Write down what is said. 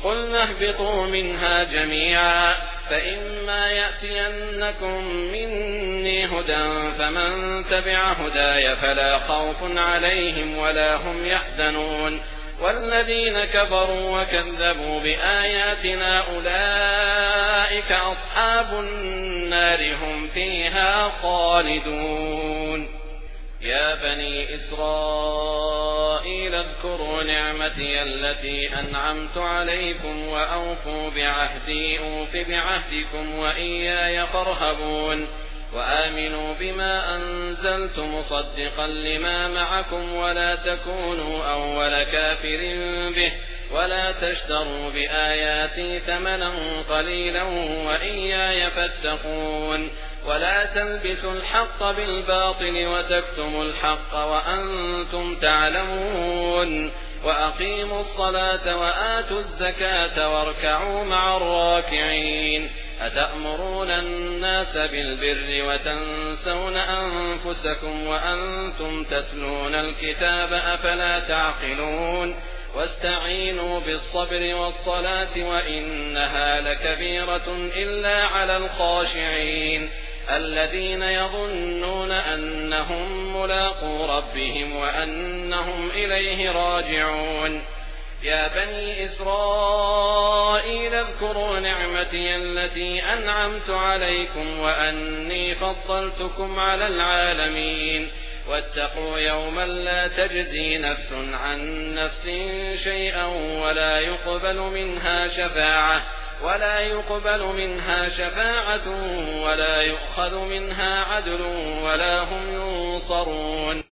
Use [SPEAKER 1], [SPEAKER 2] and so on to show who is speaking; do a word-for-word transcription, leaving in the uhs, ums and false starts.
[SPEAKER 1] قلنا اهبطوا منها جميعا فإما يأتينكم مني هدى فمن تبع هداي فلا خوف عليهم ولا هم يحزنون والذين كفروا وكذبوا بآياتنا أولئك أصحاب النار هم فيها خالدون. يا بني إسرائيل اذكروا نعمتي التي أنعمت عليكم وأوفوا بعهدي أوف بعهدكم وإياي فارهبون وآمنوا بما أنزلت مصدقا لما معكم ولا تكونوا أول كافر به ولا تشتروا بآياتي ثمنا قليلا وإياي فاتقون ولا تلبسوا الحق بالباطل وتكتموا الحق وأنتم تعلمون وأقيموا الصلاة وآتوا الزكاة واركعوا مع الراكعين أتأمرون الناس بالبر وتنسون أنفسكم وأنتم تتلون الكتاب أفلا تعقلون واستعينوا بالصبر والصلاة وإنها لكبيرة إلا على الخاشعين الذين يظنون أنهم ملاقو ربهم وأنهم إليه راجعون. يا بني إسرائيل اذكروا نعمتي التي أنعمت عليكم وأني فضلتكم على العالمين واتقوا يوما لا تجزي نفس عن نفس شيئا ولا يقبل منها شفاعة ولا يقبل منها شفاعة ولا يؤخذ منها عدل ولا هم ينصرون.